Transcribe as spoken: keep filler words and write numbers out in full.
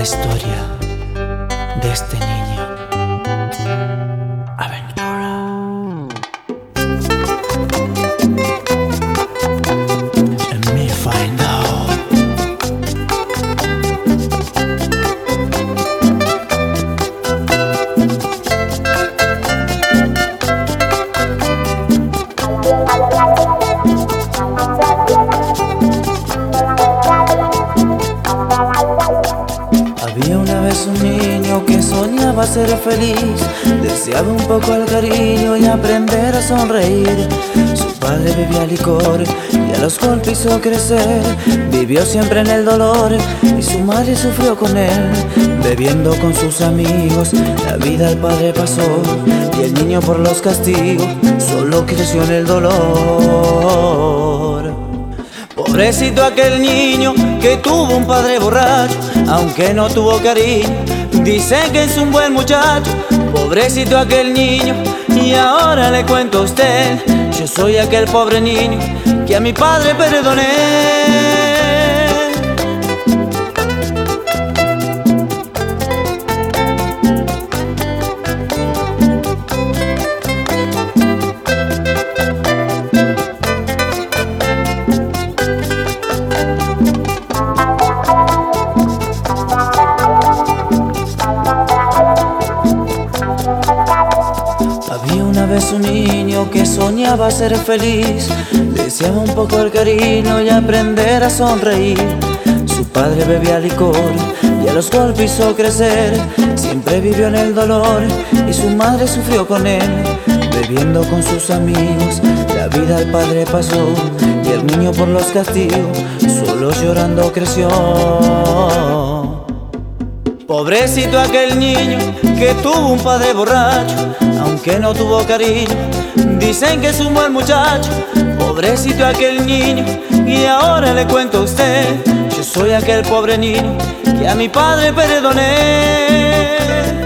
historia de este niño. Aventura. And me find out. Había una vez un niño que soñaba ser feliz, deseaba un poco el cariño y aprender a sonreír. Su padre bebía licor y a los golpes hizo crecer, vivió siempre en el dolor y su madre sufrió con él. Bebiendo con sus amigos, la vida al padre pasó y el niño por los castigos solo creció en el dolor. Pobrecito aquel niño que tuvo un padre borracho, aunque no tuvo cariño, dicen que es un buen muchacho. Pobrecito aquel niño, y ahora le cuento a usted, yo soy aquel pobre niño que a mi padre perdoné. Había una vez un niño que soñaba ser feliz, deseaba un poco el cariño y aprender a sonreír. Su padre bebía licor y a los golpes hizo crecer, siempre vivió en el dolor y su madre sufrió con él. Bebiendo con sus amigos, la vida al padre pasó y el niño por los castigos solo llorando creció. Pobrecito aquel niño que tuvo un padre borracho, aunque no tuvo cariño, dicen que es un buen muchacho. Pobrecito aquel niño, y ahora le cuento a usted, yo soy aquel pobre niño que a mi padre perdoné.